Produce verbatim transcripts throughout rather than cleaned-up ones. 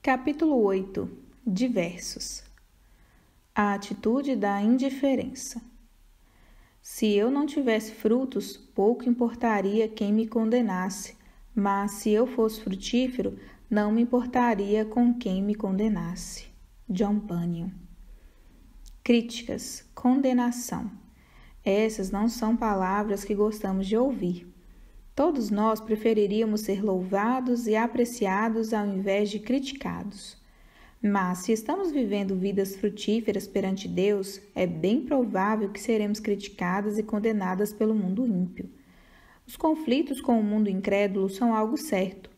Capítulo oito. Diversos. A atitude da indiferença. Se eu não tivesse frutos, pouco importaria quem me condenasse, mas se eu fosse frutífero, não me importaria com quem me condenasse. John Bunyan. Críticas, condenação. Essas não são palavras que gostamos de ouvir. Todos nós preferiríamos ser louvados e apreciados ao invés de criticados. Mas, se estamos vivendo vidas frutíferas perante Deus, é bem provável que seremos criticadas e condenadas pelo mundo ímpio. Os conflitos com o mundo incrédulo são algo certo.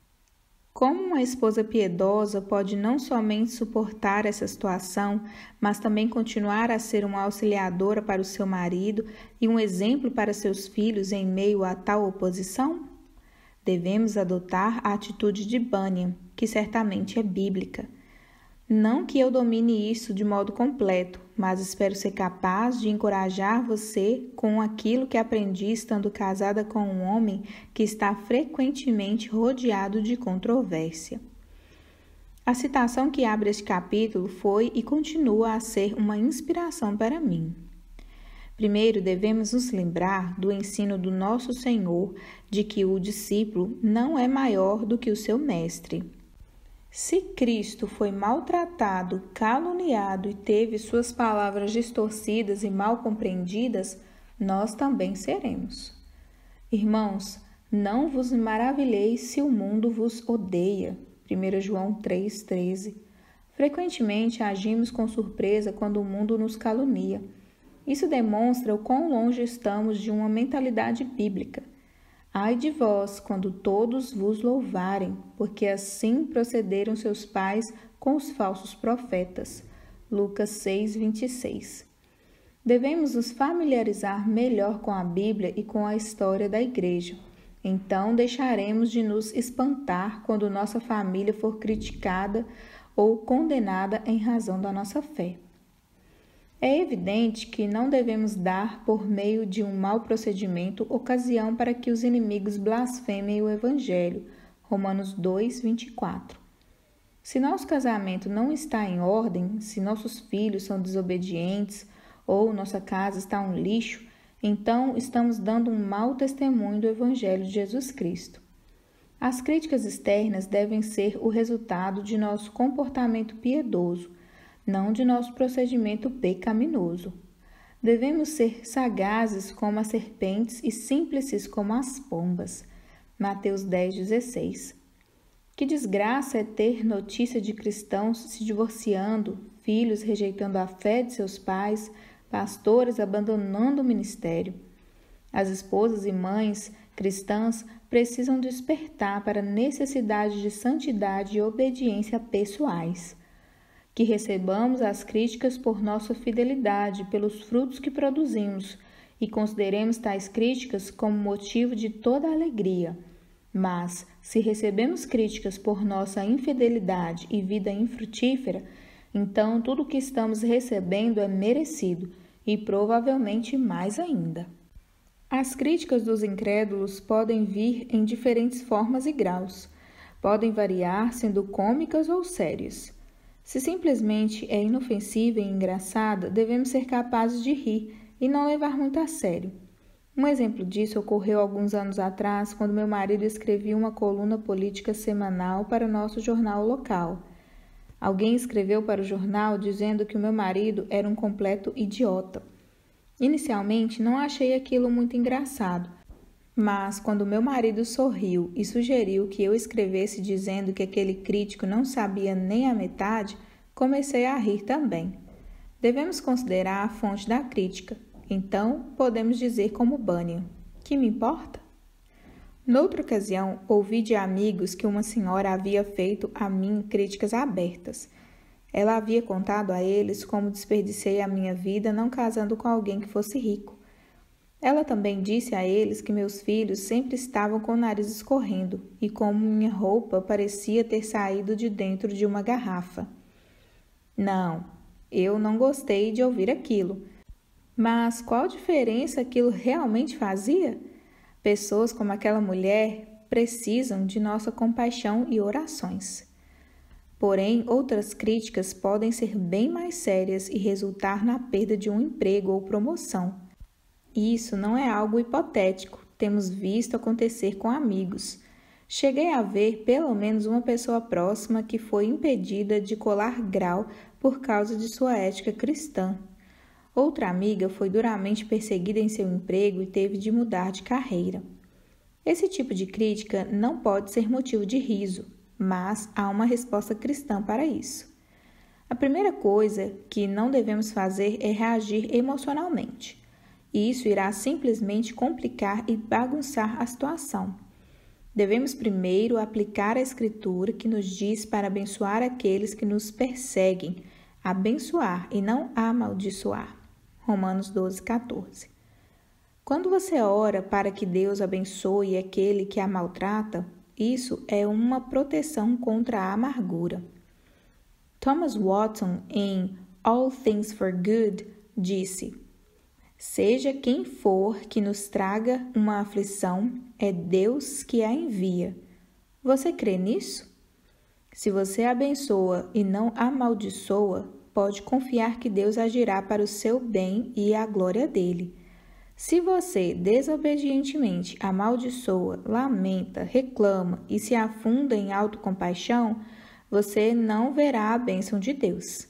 Como uma esposa piedosa pode não somente suportar essa situação, mas também continuar a ser uma auxiliadora para o seu marido e um exemplo para seus filhos em meio a tal oposição? Devemos adotar a atitude de Bunyan, que certamente é bíblica. Não que eu domine isso de modo completo, mas espero ser capaz de encorajar você com aquilo que aprendi estando casada com um homem que está frequentemente rodeado de controvérsia. A citação que abre este capítulo foi e continua a ser uma inspiração para mim. Primeiro, devemos nos lembrar do ensino do nosso Senhor de que o discípulo não é maior do que o seu mestre. Se Cristo foi maltratado, caluniado e teve suas palavras distorcidas e mal compreendidas, nós também seremos. Irmãos, não vos maravilheis se o mundo vos odeia. primeiro João três, treze. Frequentemente agimos com surpresa quando o mundo nos calunia. Isso demonstra o quão longe estamos de uma mentalidade bíblica. Ai de vós, quando todos vos louvarem, porque assim procederam seus pais com os falsos profetas. Lucas seis, vinte e seis. Devemos nos familiarizar melhor com a Bíblia e com a história da Igreja. Então deixaremos de nos espantar quando nossa família for criticada ou condenada em razão da nossa fé. É evidente que não devemos dar, por meio de um mau procedimento, ocasião para que os inimigos blasfemem o Evangelho. Romanos dois, vinte e quatro. Se nosso casamento não está em ordem, se nossos filhos são desobedientes ou nossa casa está um lixo, então estamos dando um mau testemunho do Evangelho de Jesus Cristo. As críticas externas devem ser o resultado de nosso comportamento piedoso, não de nosso procedimento pecaminoso. Devemos ser sagazes como as serpentes e simples como as pombas. Mateus dez, dezesseis. Que desgraça é ter notícia de cristãos se divorciando, filhos rejeitando a fé de seus pais, pastores abandonando o ministério. As esposas e mães cristãs precisam despertar para a necessidade de santidade e obediência pessoais. Que recebamos as críticas por nossa fidelidade, pelos frutos que produzimos, e consideremos tais críticas como motivo de toda alegria. Mas, se recebemos críticas por nossa infidelidade e vida infrutífera, então tudo o que estamos recebendo é merecido, e provavelmente mais ainda. As críticas dos incrédulos podem vir em diferentes formas e graus. Podem variar, sendo cômicas ou sérias. Se simplesmente é inofensiva e engraçada, devemos ser capazes de rir e não levar muito a sério. Um exemplo disso ocorreu alguns anos atrás, quando meu marido escrevia uma coluna política semanal para o nosso jornal local. Alguém escreveu para o jornal dizendo que o meu marido era um completo idiota. Inicialmente, não achei aquilo muito engraçado, mas quando meu marido sorriu e sugeriu que eu escrevesse dizendo que aquele crítico não sabia nem a metade, comecei a rir também. Devemos considerar a fonte da crítica. Então, podemos dizer como Bunyan: que me importa? Noutra ocasião, ouvi de amigos que uma senhora havia feito a mim críticas abertas. Ela havia contado a eles como desperdicei a minha vida não casando com alguém que fosse rico. Ela também disse a eles que meus filhos sempre estavam com o nariz escorrendo e como minha roupa parecia ter saído de dentro de uma garrafa. Não, eu não gostei de ouvir aquilo. Mas qual diferença aquilo realmente fazia? Pessoas como aquela mulher precisam de nossa compaixão e orações. Porém, outras críticas podem ser bem mais sérias e resultar na perda de um emprego ou promoção. Isso não é algo hipotético, temos visto acontecer com amigos. Cheguei a ver pelo menos uma pessoa próxima que foi impedida de colar grau por causa de sua ética cristã. Outra amiga foi duramente perseguida em seu emprego e teve de mudar de carreira. Esse tipo de crítica não pode ser motivo de riso, mas há uma resposta cristã para isso. A primeira coisa que não devemos fazer é reagir emocionalmente. Isso irá simplesmente complicar e bagunçar a situação. Devemos primeiro aplicar a Escritura que nos diz para abençoar aqueles que nos perseguem, abençoar e não amaldiçoar. Romanos doze, quatorze. Quando você ora para que Deus abençoe aquele que a maltrata, isso é uma proteção contra a amargura. Thomas Watson, em All Things for Good, disse: seja quem for que nos traga uma aflição, é Deus que a envia. Você crê nisso? Se você abençoa e não amaldiçoa, pode confiar que Deus agirá para o seu bem e a glória dele. Se você desobedientemente amaldiçoa, lamenta, reclama e se afunda em autocompaixão, você não verá a bênção de Deus.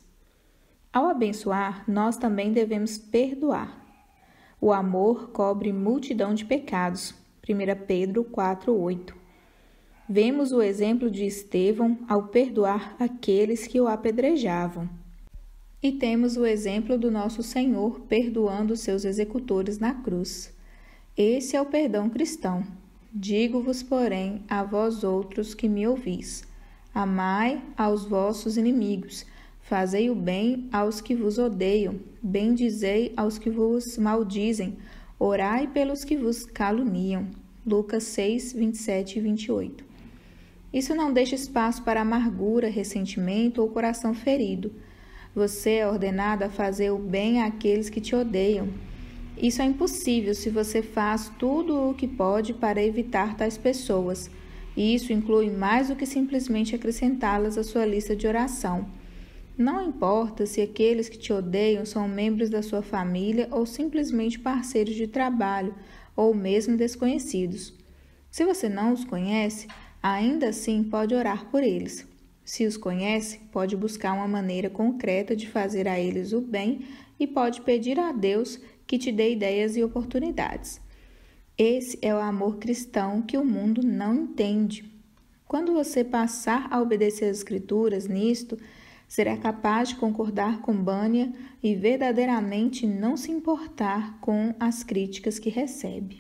Ao abençoar, nós também devemos perdoar. O amor cobre multidão de pecados. primeira Pedro quatro, oito. Vemos o exemplo de Estevão ao perdoar aqueles que o apedrejavam. E temos o exemplo do nosso Senhor perdoando seus executores na cruz. Esse é o perdão cristão. Digo-vos, porém, a vós outros que me ouvis: amai aos vossos inimigos, fazei o bem aos que vos odeiam, bendizei aos que vos maldizem, orai pelos que vos caluniam. Lucas seis, vinte e sete e vinte e oito. Isso não deixa espaço para amargura, ressentimento ou coração ferido. Você é ordenado a fazer o bem àqueles que te odeiam. Isso é impossível se você faz tudo o que pode para evitar tais pessoas. E isso inclui mais do que simplesmente acrescentá-las à sua lista de oração. Não importa se aqueles que te odeiam são membros da sua família ou simplesmente parceiros de trabalho, ou mesmo desconhecidos. Se você não os conhece, ainda assim pode orar por eles. Se os conhece, pode buscar uma maneira concreta de fazer a eles o bem e pode pedir a Deus que te dê ideias e oportunidades. Esse é o amor cristão que o mundo não entende. Quando você passar a obedecer às Escrituras nisto, será capaz de concordar com Bunyan e verdadeiramente não se importar com as críticas que recebe.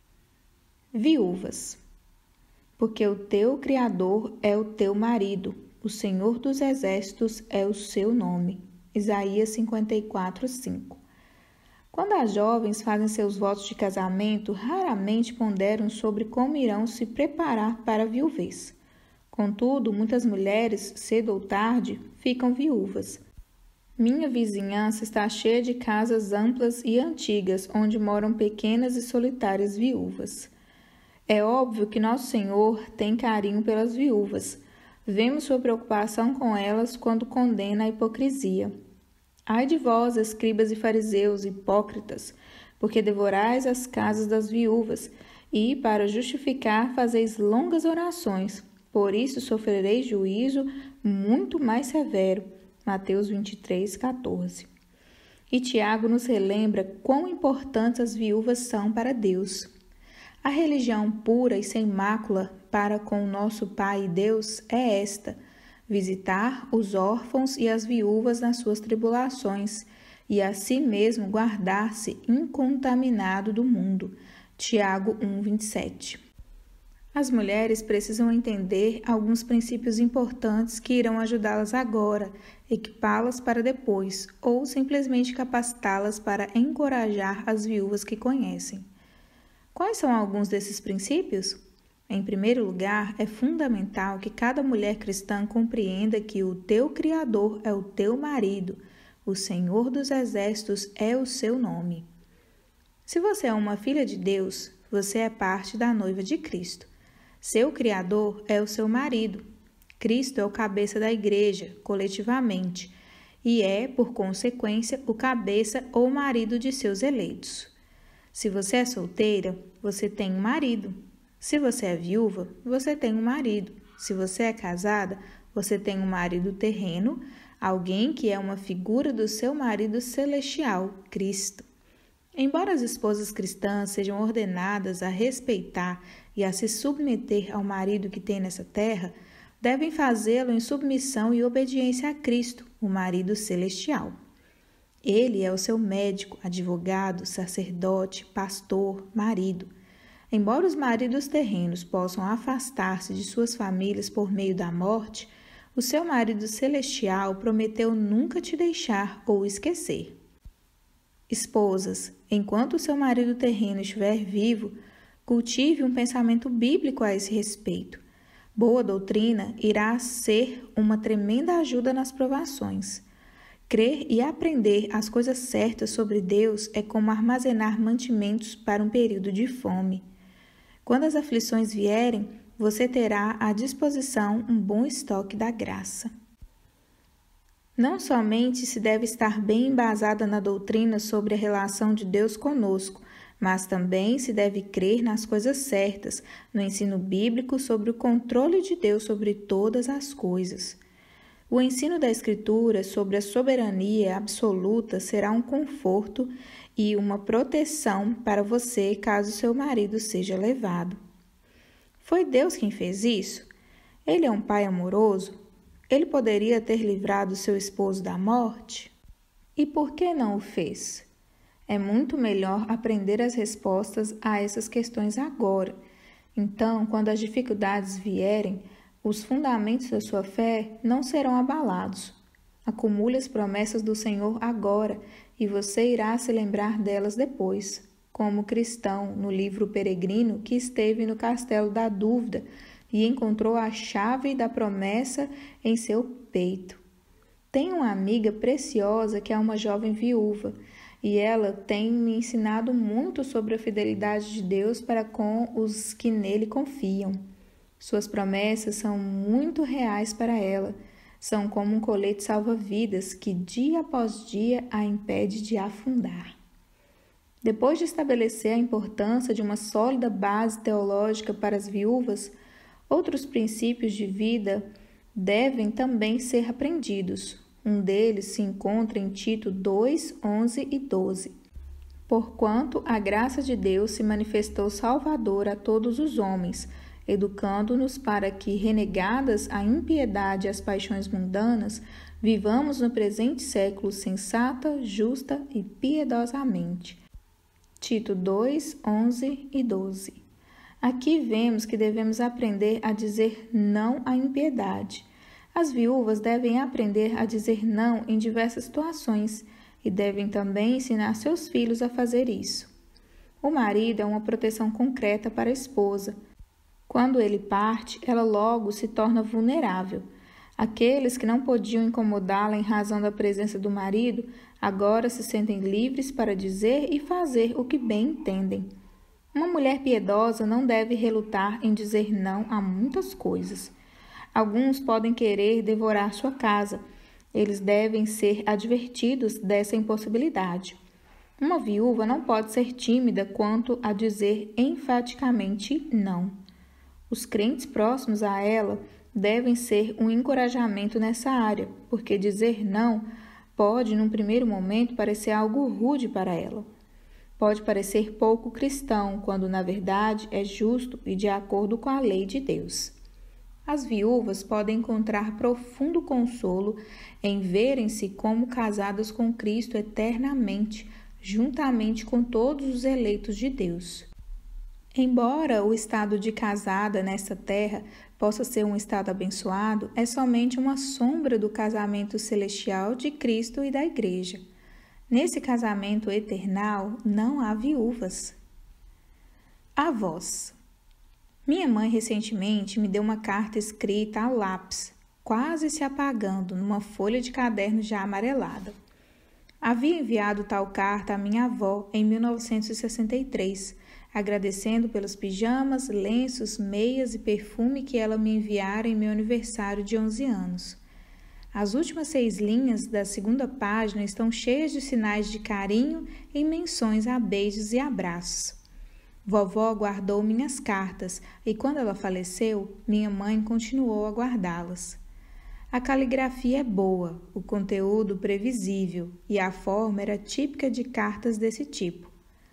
Viúvas. Porque o teu Criador é o teu marido, o Senhor dos Exércitos é o seu nome. Isaías cinquenta e quatro, cinco. Quando as jovens fazem seus votos de casamento, raramente ponderam sobre como irão se preparar para a viuvez. Contudo, muitas mulheres, cedo ou tarde, ficam viúvas. Minha vizinhança está cheia de casas amplas e antigas, onde moram pequenas e solitárias viúvas. É óbvio que nosso Senhor tem carinho pelas viúvas. Vemos sua preocupação com elas quando condena a hipocrisia. Ai de vós, escribas e fariseus, hipócritas, porque devorais as casas das viúvas, e, para justificar, fazeis longas orações. Por isso sofrereis juízo muito mais severo. Mateus vinte e três, quatorze. E Tiago nos relembra quão importantes as viúvas são para Deus. A religião pura e sem mácula para com o nosso Pai e Deus é esta: visitar os órfãos e as viúvas nas suas tribulações, e a si mesmo guardar-se incontaminado do mundo. Tiago um, vinte e sete. As mulheres precisam entender alguns princípios importantes que irão ajudá-las agora, equipá-las para depois, ou simplesmente capacitá-las para encorajar as viúvas que conhecem. Quais são alguns desses princípios? Em primeiro lugar, é fundamental que cada mulher cristã compreenda que o teu Criador é o teu marido, o Senhor dos Exércitos é o seu nome. Se você é uma filha de Deus, você é parte da noiva de Cristo. Seu Criador é o seu marido. Cristo é o cabeça da igreja, coletivamente, e é, por consequência, o cabeça ou marido de seus eleitos. Se você é solteira, você tem um marido. Se você é viúva, você tem um marido. Se você é casada, você tem um marido terreno, alguém que é uma figura do seu marido celestial, Cristo. Embora as esposas cristãs sejam ordenadas a respeitar e a se submeter ao marido que tem nessa terra, devem fazê-lo em submissão e obediência a Cristo, o marido celestial. Ele é o seu médico, advogado, sacerdote, pastor, marido. Embora os maridos terrenos possam afastar-se de suas famílias por meio da morte, o seu marido celestial prometeu nunca te deixar ou esquecer. Esposas, enquanto o seu marido terreno estiver vivo, cultive um pensamento bíblico a esse respeito. Boa doutrina irá ser uma tremenda ajuda nas provações. Crer e aprender as coisas certas sobre Deus é como armazenar mantimentos para um período de fome. Quando as aflições vierem, você terá à disposição um bom estoque da graça. Não somente se deve estar bem embasada na doutrina sobre a relação de Deus conosco, mas também se deve crer nas coisas certas, no ensino bíblico sobre o controle de Deus sobre todas as coisas. O ensino da Escritura sobre a soberania absoluta será um conforto e uma proteção para você caso seu marido seja levado. Foi Deus quem fez isso? Ele é um pai amoroso? Ele poderia ter livrado seu esposo da morte? E por que não o fez? É muito melhor aprender as respostas a essas questões agora. Então, quando as dificuldades vierem, os fundamentos da sua fé não serão abalados. Acumule as promessas do Senhor agora e você irá se lembrar delas depois, como cristão no livro Peregrino que esteve no castelo da dúvida e encontrou a chave da promessa em seu peito. Tenho uma amiga preciosa que é uma jovem viúva e ela tem me ensinado muito sobre a fidelidade de Deus para com os que nele confiam. Suas promessas são muito reais para ela. São como um colete salva-vidas que dia após dia a impede de afundar. Depois de estabelecer a importância de uma sólida base teológica para as viúvas, outros princípios de vida devem também ser aprendidos. Um deles se encontra em Tito dois, onze e doze. Porquanto a graça de Deus se manifestou salvadora a todos os homens, educando-nos para que, renegadas a impiedade e as paixões mundanas, vivamos no presente século sensata, justa e piedosamente. Tito dois, onze e doze. Aqui vemos que devemos aprender a dizer não à impiedade. As viúvas devem aprender a dizer não em diversas situações e devem também ensinar seus filhos a fazer isso. O marido é uma proteção concreta para a esposa. Quando ele parte, ela logo se torna vulnerável. Aqueles que não podiam incomodá-la em razão da presença do marido, agora se sentem livres para dizer e fazer o que bem entendem. Uma mulher piedosa não deve relutar em dizer não a muitas coisas. Alguns podem querer devorar sua casa. Eles devem ser advertidos dessa impossibilidade. Uma viúva não pode ser tímida quanto a dizer enfaticamente não. Os crentes próximos a ela devem ser um encorajamento nessa área, porque dizer não pode, num primeiro momento, parecer algo rude para ela. Pode parecer pouco cristão, quando na verdade é justo e de acordo com a lei de Deus. As viúvas podem encontrar profundo consolo em verem-se como casadas com Cristo eternamente, juntamente com todos os eleitos de Deus. Embora o estado de casada nesta terra possa ser um estado abençoado, é somente uma sombra do casamento celestial de Cristo e da Igreja. Nesse casamento eternal não há viúvas. Avós. Minha mãe recentemente me deu uma carta escrita a lápis, quase se apagando, numa folha de caderno já amarelada. Havia enviado tal carta à minha avó em mil novecentos e sessenta e três, agradecendo pelos pijamas, lenços, meias e perfume que ela me enviara em meu aniversário de onze anos. As últimas seis linhas da segunda página estão cheias de sinais de carinho e menções a beijos e abraços. Vovó guardou minhas cartas e, quando ela faleceu, minha mãe continuou a guardá-las. A caligrafia é boa, o conteúdo previsível e a forma era típica de cartas desse tipo.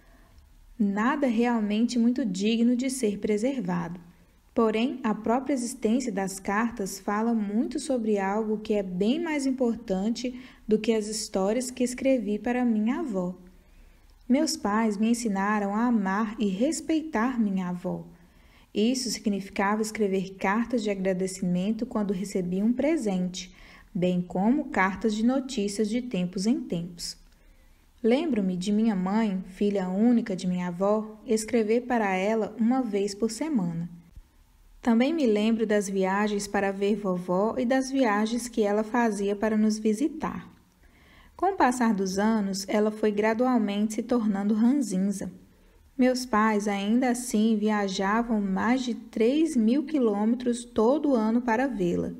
Nada realmente muito digno de ser preservado. Porém, a própria existência das cartas fala muito sobre algo que é bem mais importante do que as histórias que escrevi para minha avó. Meus pais me ensinaram a amar e respeitar minha avó. Isso significava escrever cartas de agradecimento quando recebia um presente, bem como cartas de notícias de tempos em tempos. Lembro-me de minha mãe, filha única de minha avó, escrever para ela uma vez por semana. Também me lembro das viagens para ver vovó e das viagens que ela fazia para nos visitar. Com o passar dos anos, ela foi gradualmente se tornando ranzinza. Meus pais ainda assim viajavam mais de três mil quilômetros todo ano para vê-la.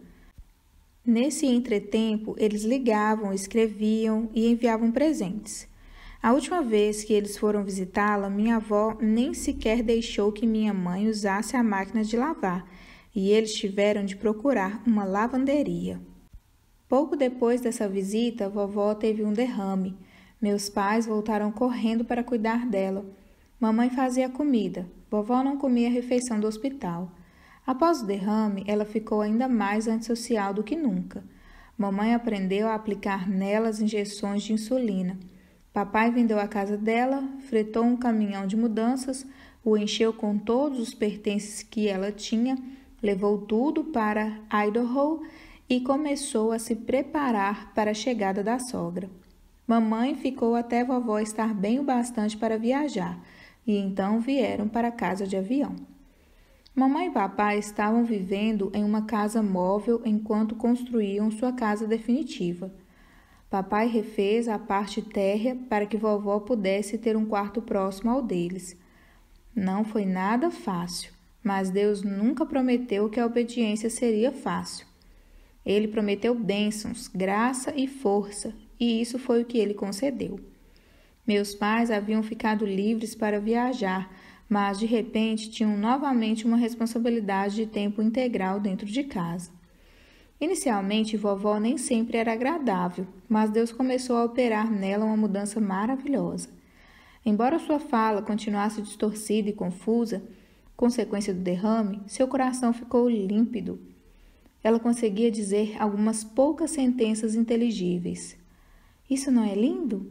Nesse entretempo, eles ligavam, escreviam e enviavam presentes. A última vez que eles foram visitá-la, minha avó nem sequer deixou que minha mãe usasse a máquina de lavar, e eles tiveram de procurar uma lavanderia. Pouco depois dessa visita, a vovó teve um derrame. Meus pais voltaram correndo para cuidar dela. Mamãe fazia comida. Vovó não comia a refeição do hospital. Após o derrame, ela ficou ainda mais antissocial do que nunca. Mamãe aprendeu a aplicar nela as injeções de insulina. Papai vendeu a casa dela, fretou um caminhão de mudanças, o encheu com todos os pertences que ela tinha, levou tudo para Idaho e começou a se preparar para a chegada da sogra. Mamãe ficou até vovó estar bem o bastante para viajar, e então vieram para a casa de avião. Mamãe e papai estavam vivendo em uma casa móvel enquanto construíam sua casa definitiva. Papai refez a parte térrea para que vovó pudesse ter um quarto próximo ao deles. Não foi nada fácil, mas Deus nunca prometeu que a obediência seria fácil. Ele prometeu bênçãos, graça e força, e isso foi o que ele concedeu. Meus pais haviam ficado livres para viajar, mas de repente tinham novamente uma responsabilidade de tempo integral dentro de casa. Inicialmente, vovó nem sempre era agradável, mas Deus começou a operar nela uma mudança maravilhosa. Embora sua fala continuasse distorcida e confusa, consequência do derrame, seu coração ficou límpido. Ela conseguia dizer algumas poucas sentenças inteligíveis. Isso não é lindo?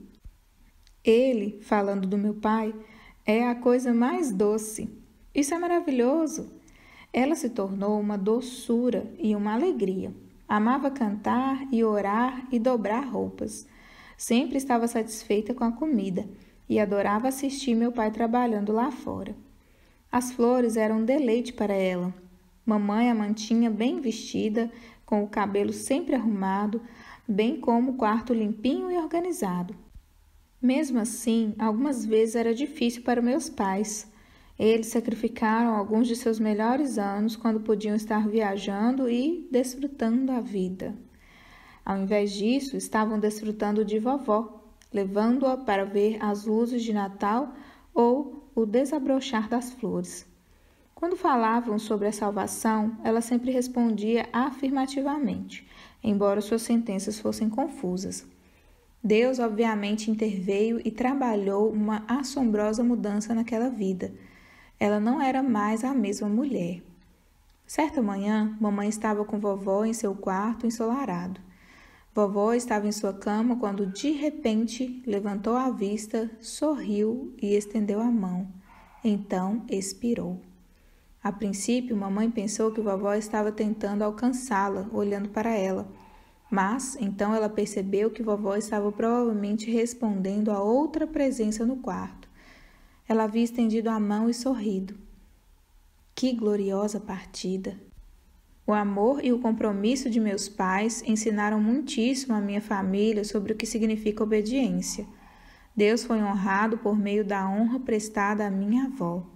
Ele, falando do meu pai, é a coisa mais doce. Isso é maravilhoso. Ela se tornou uma doçura e uma alegria. Amava cantar e orar e dobrar roupas. Sempre estava satisfeita com a comida e adorava assistir meu pai trabalhando lá fora. As flores eram um deleite para ela. Mamãe a mantinha bem vestida, com o cabelo sempre arrumado, bem como o quarto limpinho e organizado. Mesmo assim, algumas vezes era difícil para meus pais. Eles sacrificaram alguns de seus melhores anos quando podiam estar viajando e desfrutando a vida. Ao invés disso, estavam desfrutando de vovó, levando-a para ver as luzes de Natal ou o desabrochar das flores. Quando falavam sobre a salvação, ela sempre respondia afirmativamente, embora suas sentenças fossem confusas. Deus, obviamente, interveio e trabalhou uma assombrosa mudança naquela vida. Ela não era mais a mesma mulher. Certa manhã, mamãe estava com vovó em seu quarto ensolarado. Vovó estava em sua cama quando, de repente, levantou a vista, sorriu e estendeu a mão. Então, expirou. A princípio, mamãe pensou que vovó estava tentando alcançá-la, olhando para ela. Mas, então ela percebeu que vovó estava provavelmente respondendo a outra presença no quarto. Ela havia estendido a mão e sorrido. Que gloriosa partida! O amor e o compromisso de meus pais ensinaram muitíssimo à minha família sobre o que significa obediência. Deus foi honrado por meio da honra prestada à minha avó.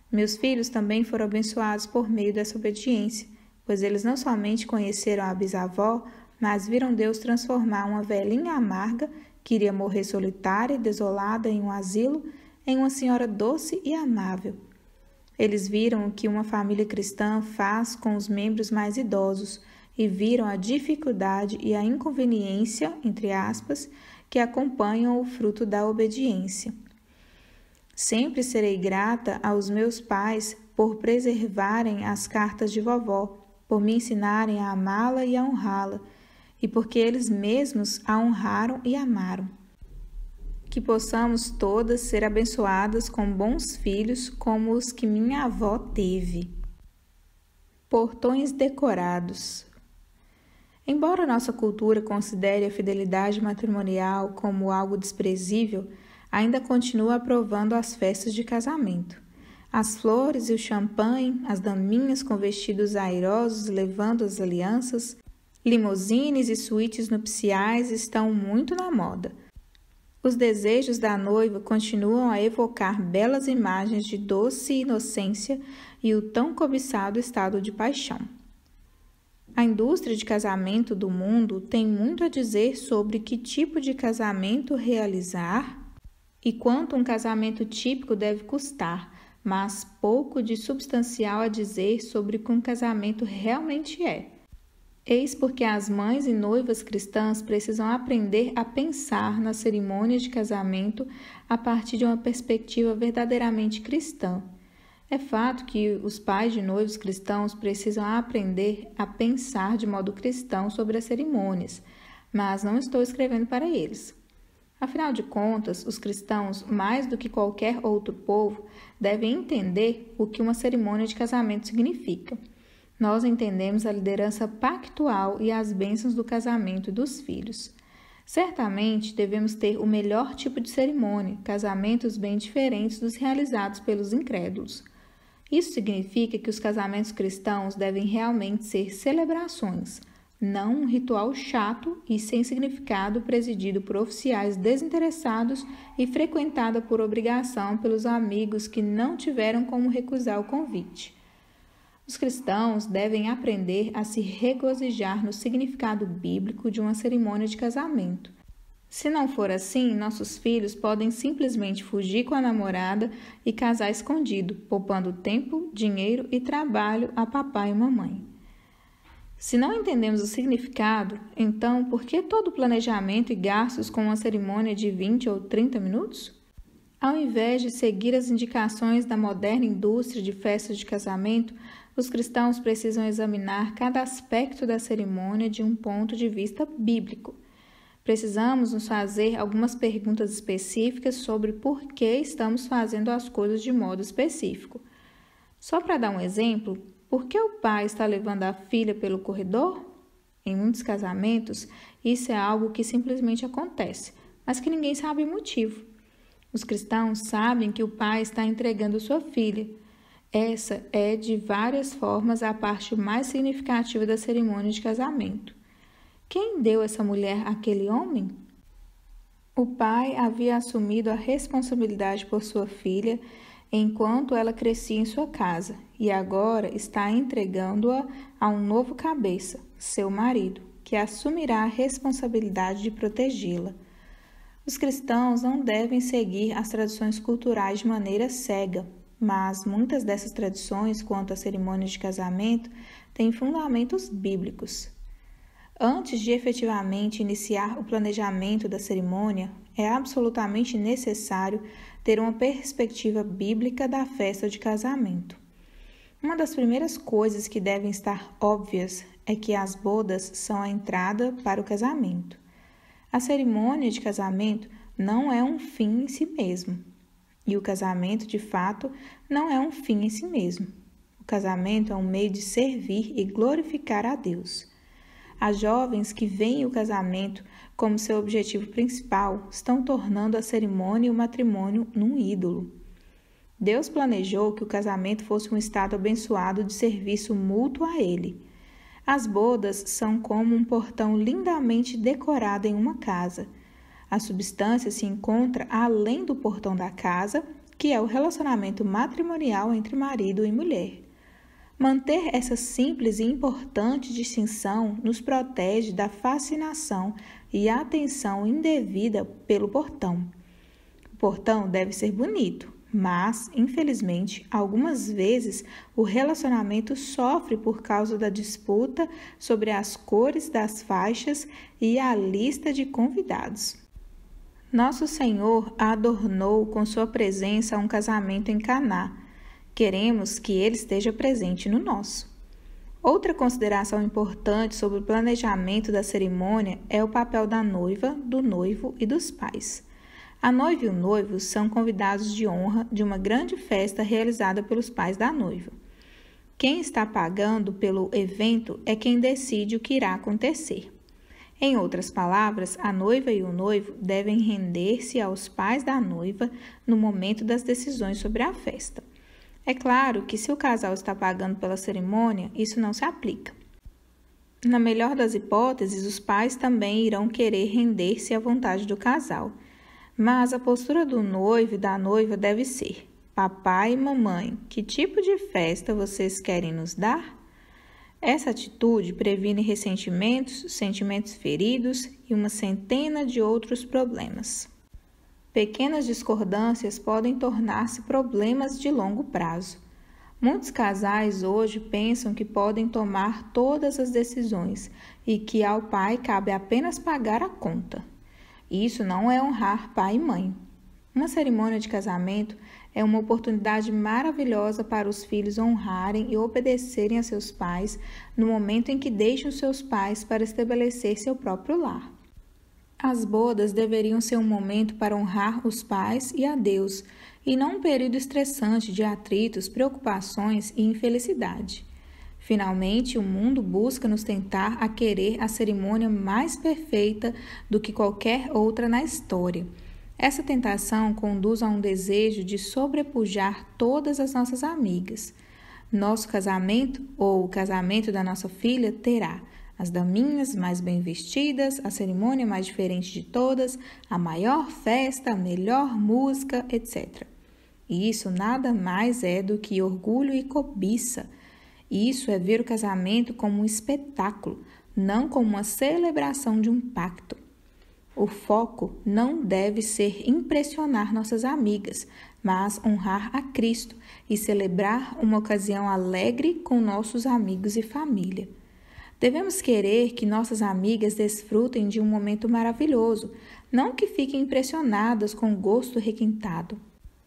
Meus filhos também foram abençoados por meio dessa obediência, pois eles não somente conheceram a bisavó, mas viram Deus transformar uma velhinha amarga, que iria morrer solitária e desolada em um asilo, em uma senhora doce e amável. Eles viram o que uma família cristã faz com os membros mais idosos e viram a dificuldade e a inconveniência, entre aspas, que acompanham o fruto da obediência. Sempre serei grata aos meus pais por preservarem as cartas de vovó, por me ensinarem a amá-la e a honrá-la, e porque eles mesmos a honraram e amaram. Que possamos todas ser abençoadas com bons filhos como os que minha avó teve. Portões decorados. Embora nossa cultura considere a fidelidade matrimonial como algo desprezível, ainda continua aprovando as festas de casamento. As flores e o champanhe, as daminhas com vestidos airosos levando as alianças, limousines e suítes nupciais estão muito na moda. Os desejos da noiva continuam a evocar belas imagens de doce inocência e o tão cobiçado estado de paixão. A indústria de casamento do mundo tem muito a dizer sobre que tipo de casamento realizar e quanto um casamento típico deve custar, mas pouco de substancial a dizer sobre o que um casamento realmente é. Eis porque as mães e noivas cristãs precisam aprender a pensar na cerimônia de casamento a partir de uma perspectiva verdadeiramente cristã. É fato que os pais de noivos cristãos precisam aprender a pensar de modo cristão sobre as cerimônias, mas não estou escrevendo para eles. Afinal de contas, os cristãos, mais do que qualquer outro povo, devem entender o que uma cerimônia de casamento significa. Nós entendemos a liderança pactual e as bênçãos do casamento e dos filhos. Certamente, devemos ter o melhor tipo de cerimônia, casamentos bem diferentes dos realizados pelos incrédulos. Isso significa que os casamentos cristãos devem realmente ser celebrações, não um ritual chato e sem significado presidido por oficiais desinteressados e frequentada por obrigação pelos amigos que não tiveram como recusar o convite. Os cristãos devem aprender a se regozijar no significado bíblico de uma cerimônia de casamento. Se não for assim, nossos filhos podem simplesmente fugir com a namorada e casar escondido, poupando tempo, dinheiro e trabalho a papai e mamãe. Se não entendemos o significado, então por que todo o planejamento e gastos com uma cerimônia de vinte ou trinta minutos? Ao invés de seguir as indicações da moderna indústria de festas de casamento, os cristãos precisam examinar cada aspecto da cerimônia de um ponto de vista bíblico. Precisamos nos fazer algumas perguntas específicas sobre por que estamos fazendo as coisas de modo específico. Só para dar um exemplo, por que o pai está levando a filha pelo corredor? Em muitos casamentos, isso é algo que simplesmente acontece, mas que ninguém sabe o motivo. Os cristãos sabem que o pai está entregando sua filha. Essa é, de várias formas, a parte mais significativa da cerimônia de casamento. Quem deu essa mulher àquele homem? O pai havia assumido a responsabilidade por sua filha enquanto ela crescia em sua casa e agora está entregando-a a um novo cabeça, seu marido, que assumirá a responsabilidade de protegê-la. Os cristãos não devem seguir as tradições culturais de maneira cega, mas muitas dessas tradições quanto às cerimônias de casamento têm fundamentos bíblicos. Antes de efetivamente iniciar o planejamento da cerimônia, é absolutamente necessário ter uma perspectiva bíblica da festa de casamento. Uma das primeiras coisas que devem estar óbvias é que as bodas são a entrada para o casamento. A cerimônia de casamento não é um fim em si mesmo, e o casamento, de fato, não é um fim em si mesmo. O casamento é um meio de servir e glorificar a Deus. As jovens que veem o casamento como seu objetivo principal estão tornando a cerimônia e o matrimônio num ídolo. Deus planejou que o casamento fosse um estado abençoado de serviço mútuo a Ele. As bodas são como um portão lindamente decorado em uma casa. A substância se encontra além do portão da casa, que é o relacionamento matrimonial entre marido e mulher. Manter essa simples e importante distinção nos protege da fascinação e atenção indevida pelo portão. O portão deve ser bonito, mas, infelizmente, algumas vezes o relacionamento sofre por causa da disputa sobre as cores das faixas e a lista de convidados. Nosso Senhor adornou com sua presença um casamento em Caná. Queremos que ele esteja presente no nosso. Outra consideração importante sobre o planejamento da cerimônia é o papel da noiva, do noivo e dos pais. A noiva e o noivo são convidados de honra de uma grande festa realizada pelos pais da noiva. Quem está pagando pelo evento é quem decide o que irá acontecer. Em outras palavras, a noiva e o noivo devem render-se aos pais da noiva no momento das decisões sobre a festa. É claro que se o casal está pagando pela cerimônia, isso não se aplica. Na melhor das hipóteses, os pais também irão querer render-se à vontade do casal. Mas a postura do noivo e da noiva deve ser: papai e mamãe, que tipo de festa vocês querem nos dar? Essa atitude previne ressentimentos, sentimentos feridos e uma centena de outros problemas. Pequenas discordâncias podem tornar-se problemas de longo prazo. Muitos casais hoje pensam que podem tomar todas as decisões e que ao pai cabe apenas pagar a conta. Isso não é honrar pai e mãe. Uma cerimônia de casamento é uma oportunidade maravilhosa para os filhos honrarem e obedecerem a seus pais no momento em que deixam seus pais para estabelecer seu próprio lar. As bodas deveriam ser um momento para honrar os pais e a Deus, e não um período estressante de atritos, preocupações e infelicidade. Finalmente, o mundo busca nos tentar a querer a cerimônia mais perfeita do que qualquer outra na história. Essa tentação conduz a um desejo de sobrepujar todas as nossas amigas. Nosso casamento, ou o casamento da nossa filha, terá as daminhas mais bem vestidas, a cerimônia mais diferente de todas, a maior festa, a melhor música, etcétera. E isso nada mais é do que orgulho e cobiça. Isso é ver o casamento como um espetáculo, não como uma celebração de um pacto. O foco não deve ser impressionar nossas amigas, mas honrar a Cristo e celebrar uma ocasião alegre com nossos amigos e família. Devemos querer que nossas amigas desfrutem de um momento maravilhoso, não que fiquem impressionadas com o gosto requintado.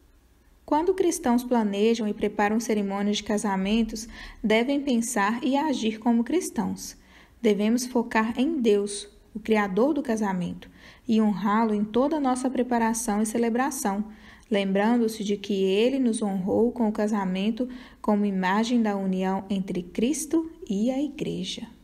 Quando cristãos planejam e preparam cerimônias de casamentos, devem pensar e agir como cristãos. Devemos focar em Deus, o Criador do casamento, e honrá-lo em toda a nossa preparação e celebração, lembrando-se de que ele nos honrou com o casamento como imagem da união entre Cristo e a Igreja.